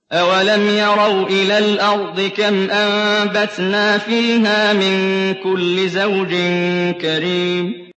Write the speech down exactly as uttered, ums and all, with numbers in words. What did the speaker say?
أَوَلَمْ يَرَوْا إِلَى الْأَرْضِ كَمْ أَنبَتْنَا فِيهَا مِن كُلِّ زَوْجٍ كَرِيمٍ